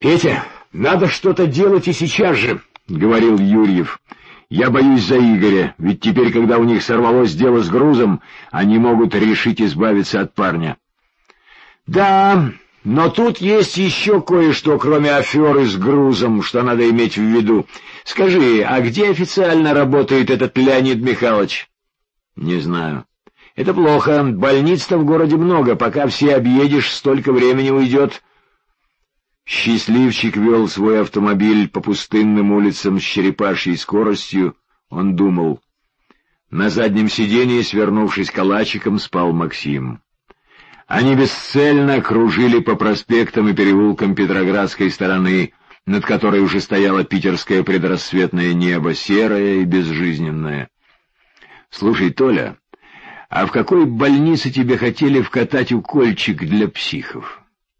Петя, надо что-то делать и сейчас же, — говорил Юрьев. Я боюсь за Игоря, ведь теперь, когда у них сорвалось дело с грузом, они могут решить избавиться от парня. Да, но тут есть еще кое-что, кроме аферы с грузом, что надо иметь в виду. Скажи, а где официально работает этот Леонид Михайлович? Не знаю. Это плохо, больниц-то в городе много, пока все объедешь, столько времени уйдет. Счастливчик вел свой автомобиль по пустынным улицам с черепашьей скоростью. Он думал. На заднем сиденье, свернувшись калачиком, спал Максим. Они бесцельно кружили по проспектам и переулкам Петроградской стороны, над которой уже стояло питерское предрассветное небо, серое и безжизненное. — Слушай, Толя, а в какой больнице тебе хотели вкатать укольчик для психов?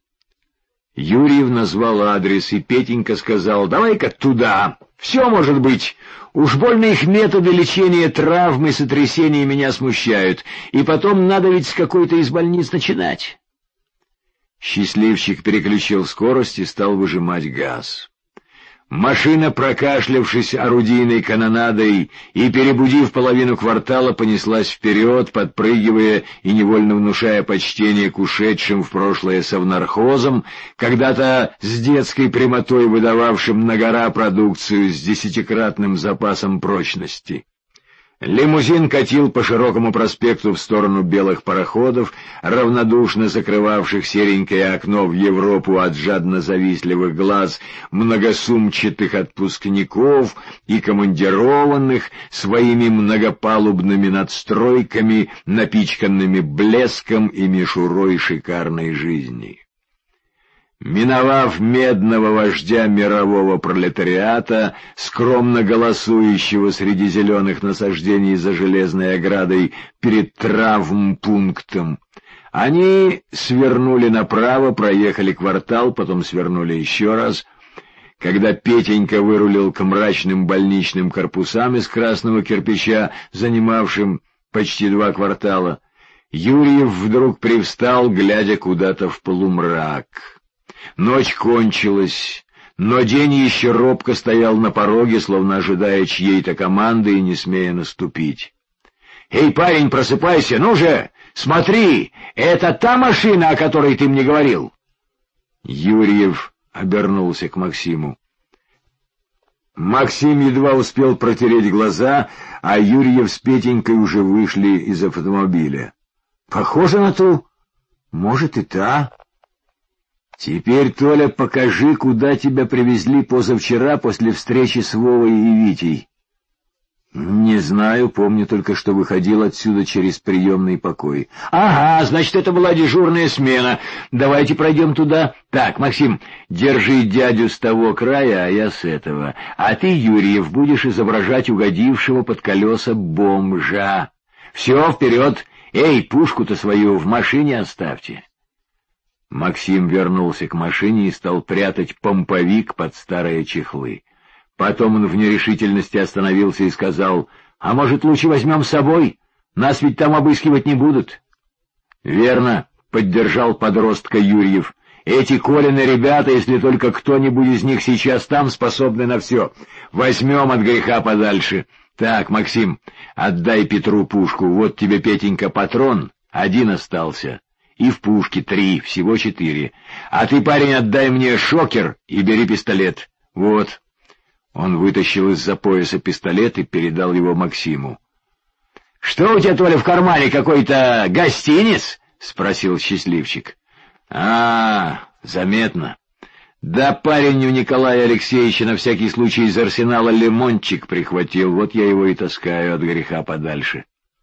Юрьев назвал адрес, и Петенька сказал: «Давай-ка туда. Все может быть. Уж больно их методы лечения травм и сотрясений меня смущают. И потом надо ведь с какой-то из больниц начинать». Счастливчик переключил скорость и стал выжимать газ. Машина, прокашлявшись орудийной канонадой и перебудив половину квартала, понеслась вперед, подпрыгивая и невольно внушая почтение к ушедшим в прошлое совнархозам, когда-то с детской прямотой выдававшим на гора продукцию с 10-кратным запасом прочности. Лимузин катил по широкому проспекту в сторону белых пароходов, равнодушно закрывавших серенькое окно в Европу от жадно-завистливых глаз многосумчатых отпускников и командированных своими многопалубными надстройками, напичканными блеском и мишурой шикарной жизни. Миновав медного вождя мирового пролетариата, скромно голосующего среди зеленых насаждений за железной оградой перед травмпунктом, они свернули направо, проехали квартал, потом свернули еще раз. Когда Петенька вырулил к мрачным больничным корпусам из красного кирпича, занимавшим почти 2 квартала, Юрьев вдруг привстал, глядя куда-то в полумрак. Ночь кончилась, но день еще робко стоял на пороге, словно ожидая чьей-то команды и не смея наступить. — Эй, парень, просыпайся, ну же, смотри, это та машина, о которой ты мне говорил? Юрьев обернулся к Максиму. Максим едва успел протереть глаза, а Юрьев с Петенькой уже вышли из автомобиля. — Похоже на ту. Может, и та. Теперь, Толя, покажи, куда тебя привезли позавчера после встречи с Вовой и Витей. Не знаю, помню только, что выходил отсюда через приемный покой. Ага, значит, это была дежурная смена. Давайте пройдем туда. Так, Максим, держи дядю с того края, а я с этого. А ты, Юрьев, будешь изображать угодившего под колеса бомжа. Все, вперед. Эй, пушку-то свою в машине оставьте. Максим вернулся к машине и стал прятать помповик под старые чехлы. Потом он в нерешительности остановился и сказал: «А может, лучше возьмем с собой? Нас ведь там обыскивать не будут». «Верно», — поддержал подростка Юрьев. «Эти Колины ребята, если только кто-нибудь из них сейчас там, способны на все. Возьмем от греха подальше. Так, Максим, отдай Петру пушку. Вот тебе, Петенька, патрон. 1 остался. И в пушке 3, всего 4. А ты, парень, отдай мне шокер и бери пистолет. Вот». Он вытащил из-за пояса пистолет и передал его Максиму. — Что у тебя, Толя, в кармане, какой-то гостиниц? — спросил счастливчик. — Заметно. Да парень у Николая Алексеевича на всякий случай из арсенала лимончик прихватил, вот я его и таскаю от греха подальше.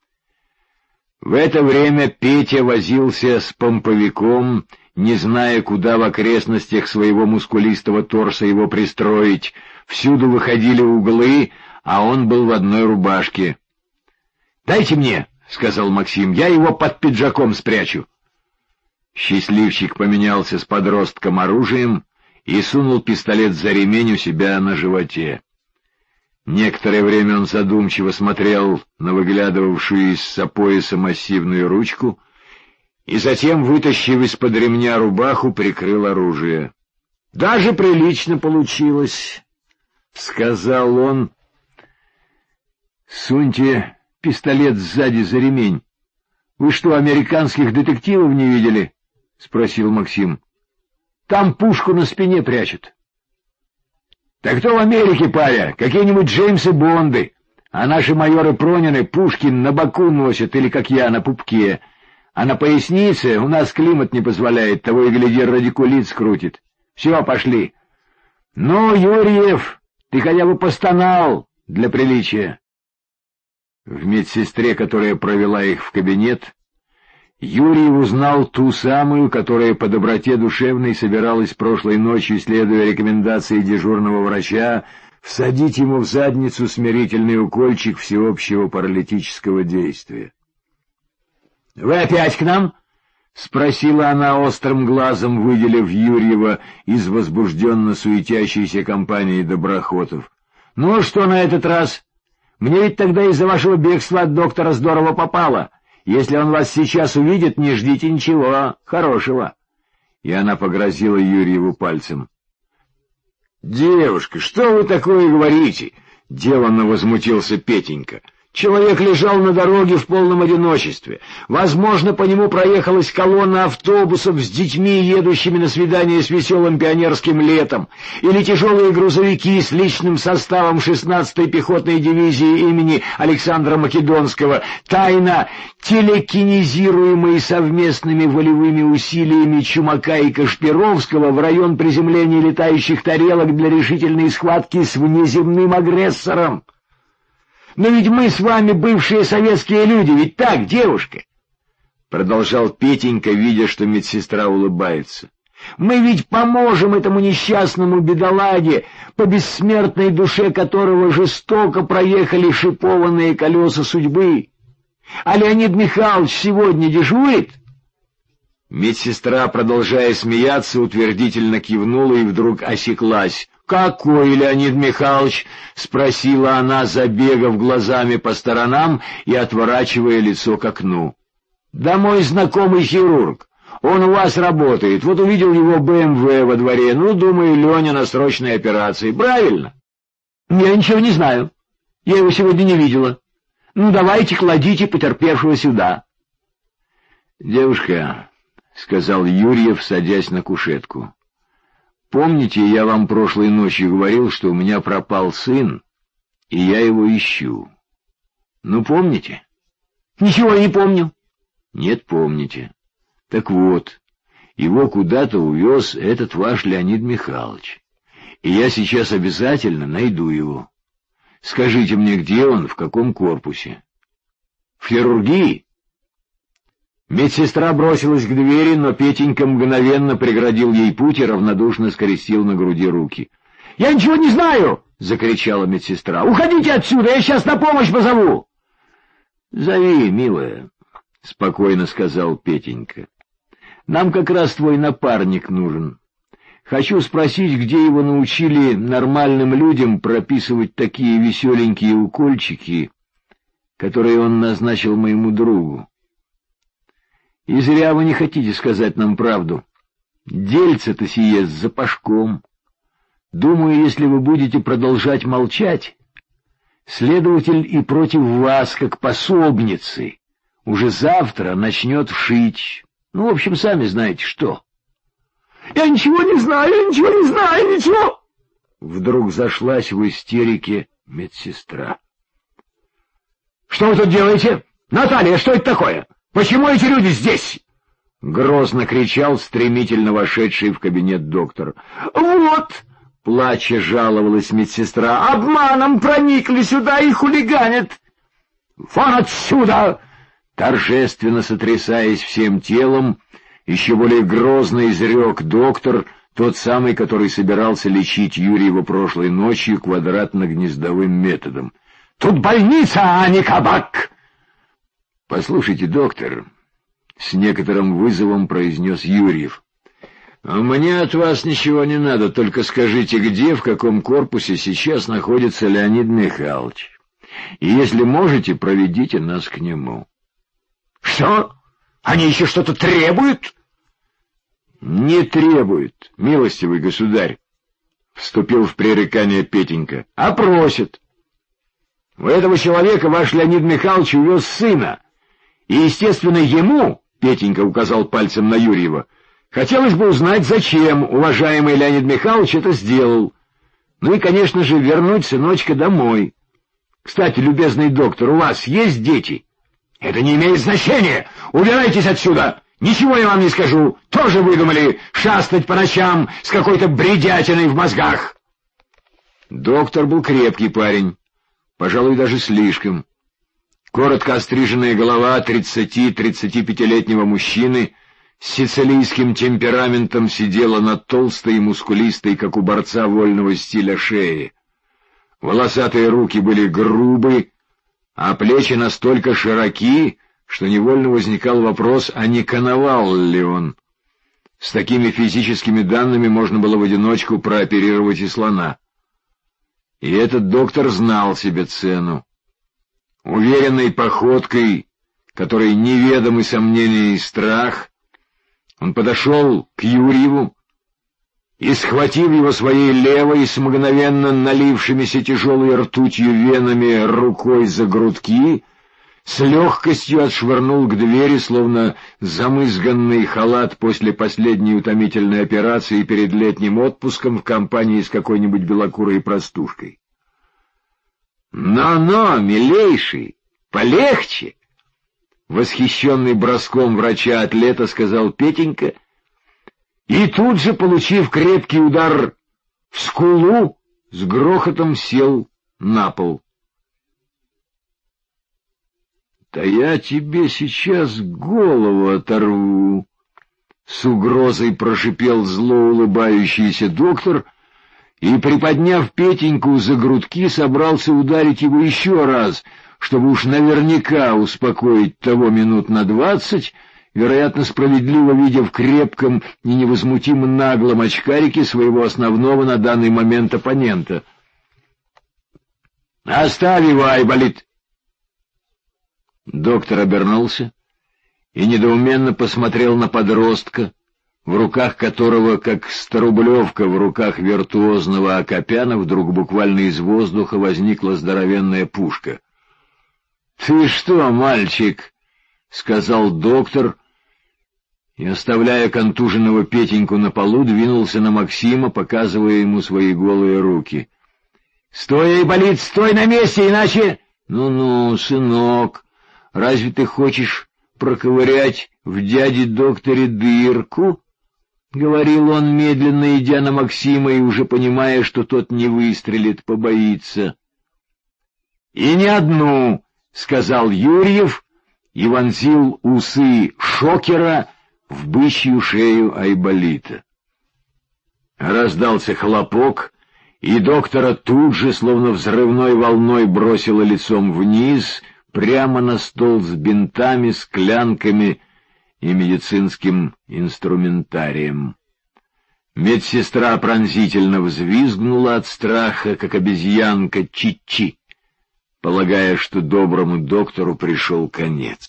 В это время Петя возился с помповиком, не зная, куда в окрестностях своего мускулистого торса его пристроить. Всюду выходили углы, а он был в одной рубашке. — Дайте мне, — сказал Максим, — я его под пиджаком спрячу. Счастливчик поменялся с подростком оружием и сунул пистолет за ремень у себя на животе. Некоторое время он задумчиво смотрел на выглядывавшую из-за пояса массивную ручку и затем, вытащив из-под ремня рубаху, прикрыл оружие. Даже прилично получилось, — сказал он. — Суньте пистолет сзади за ремень. — Вы что, американских детективов не видели? — спросил Максим. — Там пушку на спине прячут. — Так кто в Америке, паря? Какие-нибудь Джеймсы Бонды. А наши майоры Пронины пушки на боку носят, или, как я, на пупке. А на пояснице у нас климат не позволяет, того и гляди, радикулит скрутит. Все, пошли. Ну, Юрьев, ты хотя бы постонал для приличия. В медсестре, которая провела их в кабинет, Юрьев узнал ту самую, которая по доброте душевной собиралась прошлой ночью, следуя рекомендации дежурного врача, всадить ему в задницу смирительный укольчик всеобщего паралитического действия. — Вы опять к нам? — спросила она острым глазом, выделив Юрьева из возбужденно суетящейся компании доброхотов. — Ну, что на этот раз? Мне ведь тогда из-за вашего бегства от доктора здорово попало. Если он вас сейчас увидит, не ждите ничего хорошего. И она погрозила Юрьеву пальцем. — Девушка, что вы такое говорите? — деланно возмутился Петенька. Человек лежал на дороге в полном одиночестве. Возможно, по нему проехалась колонна автобусов с детьми, едущими на свидание с веселым пионерским летом, или тяжелые грузовики с личным составом 16-й пехотной дивизии имени Александра Македонского, тайно телекинезируемые совместными волевыми усилиями Чумака и Кашпировского в район приземления летающих тарелок для решительной схватки с внеземным агрессором. Но ведь мы с вами бывшие советские люди, ведь так, девушка? Продолжал Петенька, видя, что медсестра улыбается. Мы ведь поможем этому несчастному бедолаге, по бессмертной душе которого жестоко проехали шипованные колеса судьбы. А Леонид Михайлович сегодня дежурит? Медсестра, продолжая смеяться, утвердительно кивнула и вдруг осеклась. — Какой Леонид Михайлович? — спросила она, забегав глазами по сторонам и отворачивая лицо к окну. — Да мой знакомый хирург. Он у вас работает. Вот увидел его БМВ во дворе. Ну, думаю, Леня на срочной операции. Правильно? — Я ничего не знаю. Я его сегодня не видела. Ну, давайте, кладите потерпевшего сюда. — Девушка, — сказал Юрьев, садясь на кушетку, — помните, я вам прошлой ночью говорил, что у меня пропал сын, и я его ищу? Ну, помните? — Ничего не помню. — Нет, помните. Так вот, его куда-то увез этот ваш Леонид Михайлович, и я сейчас обязательно найду его. Скажите мне, где он, в каком корпусе? — В хирургии? Медсестра бросилась к двери, но Петенька мгновенно преградил ей путь и равнодушно скрестил на груди руки. — Я ничего не знаю! — закричала медсестра. — Уходите отсюда, я сейчас на помощь позову! — Зови, милая, — спокойно сказал Петенька. — Нам как раз твой напарник нужен. Хочу спросить, где его научили нормальным людям прописывать такие веселенькие укольчики, которые он назначил моему другу. И зря вы не хотите сказать нам правду. Дельце-то сие с запашком. Думаю, если вы будете продолжать молчать, следователь и против вас, как пособницы, уже завтра начнет вшить. Ну, в общем, сами знаете что. — Я ничего не знаю, ничего! Вдруг зашлась в истерике медсестра. — Что вы тут делаете? Наталья, что это такое? Почему эти люди здесь? — грозно кричал стремительно вошедший в кабинет доктор. — Вот! — плача жаловалась медсестра. — Обманом проникли сюда и хулиганят! — Вон отсюда! — торжественно сотрясаясь всем телом, еще более грозно изрек доктор, тот самый, который собирался лечить Юрьева прошлой ночью квадратно-гнездовым методом. — Тут больница, а не кабак! — Послушайте, доктор, — с некоторым вызовом произнес Юрьев, — мне от вас ничего не надо, только скажите, где, в каком корпусе сейчас находится Леонид Михайлович, и если можете, проведите нас к нему. — Что? Они еще что-то требуют? — Не требует, милостивый государь, — вступил в пререкание Петенька, — а просит. У этого человека ваш Леонид Михайлович увез сына, и, естественно, ему, — Петенька указал пальцем на Юрьева, — хотелось бы узнать, зачем уважаемый Леонид Михайлович это сделал. Ну и, конечно же, вернуть сыночка домой. Кстати, любезный доктор, у вас есть дети? Это не имеет значения! Убирайтесь отсюда! Ничего я вам не скажу! Тоже выдумали шастать по ночам с какой-то бредятиной в мозгах!» Доктор был крепкий парень, пожалуй, даже слишком. Коротко остриженная голова 30-35-летнего мужчины с сицилийским темпераментом сидела на толстой и мускулистой, как у борца вольного стиля, шее. Волосатые руки были грубы, а плечи настолько широки, что невольно возникал вопрос, а не коновал ли он. С такими физическими данными можно было в одиночку прооперировать и слона. И этот доктор знал себе цену. Уверенной походкой, которой неведомы сомнения и страх, он подошел к Юрьеву и, схватив его своей левой с мгновенно налившимися тяжелой ртутью венами рукой за грудки, с легкостью отшвырнул к двери, словно замызганный халат после последней утомительной операции перед летним отпуском в компании с какой-нибудь белокурой простушкой. «Но-но, милейший, полегче!» Восхищенный броском врача-атлета сказал Петенька, и тут же, получив крепкий удар в скулу, с грохотом сел на пол. «Да я тебе сейчас голову оторву!» — с угрозой прошипел зло улыбающийся доктор, и, приподняв Петеньку за грудки, собрался ударить его еще раз, чтобы уж наверняка успокоить того минут на 20, вероятно, справедливо видя в крепком и невозмутимо наглом очкарике своего основного на данный момент оппонента. «Оставь его, Айболит!» Доктор обернулся и недоуменно посмотрел на подростка, в руках которого, как старублевка в руках виртуозного Акопяна, вдруг буквально из воздуха возникла здоровенная пушка. «Ты что, мальчик?» — сказал доктор, и, оставляя контуженного Петеньку на полу, двинулся на Максима, показывая ему свои голые руки. «Стой, Айболит, стой на месте, иначе...» «Ну-ну, сынок, разве ты хочешь проковырять в дяде-докторе дырку?» — говорил он, медленно идя на Максима и уже понимая, что тот не выстрелит, побоится. «И не одну!» — сказал Юрьев и вонзил усы шокера в бычью шею Айболита. Раздался хлопок, и доктора тут же, словно взрывной волной, бросило лицом вниз, прямо на стол с бинтами, склянками и медицинским инструментарием. Медсестра пронзительно взвизгнула от страха, как обезьянка Чи-Чи, полагая, что доброму доктору пришел конец.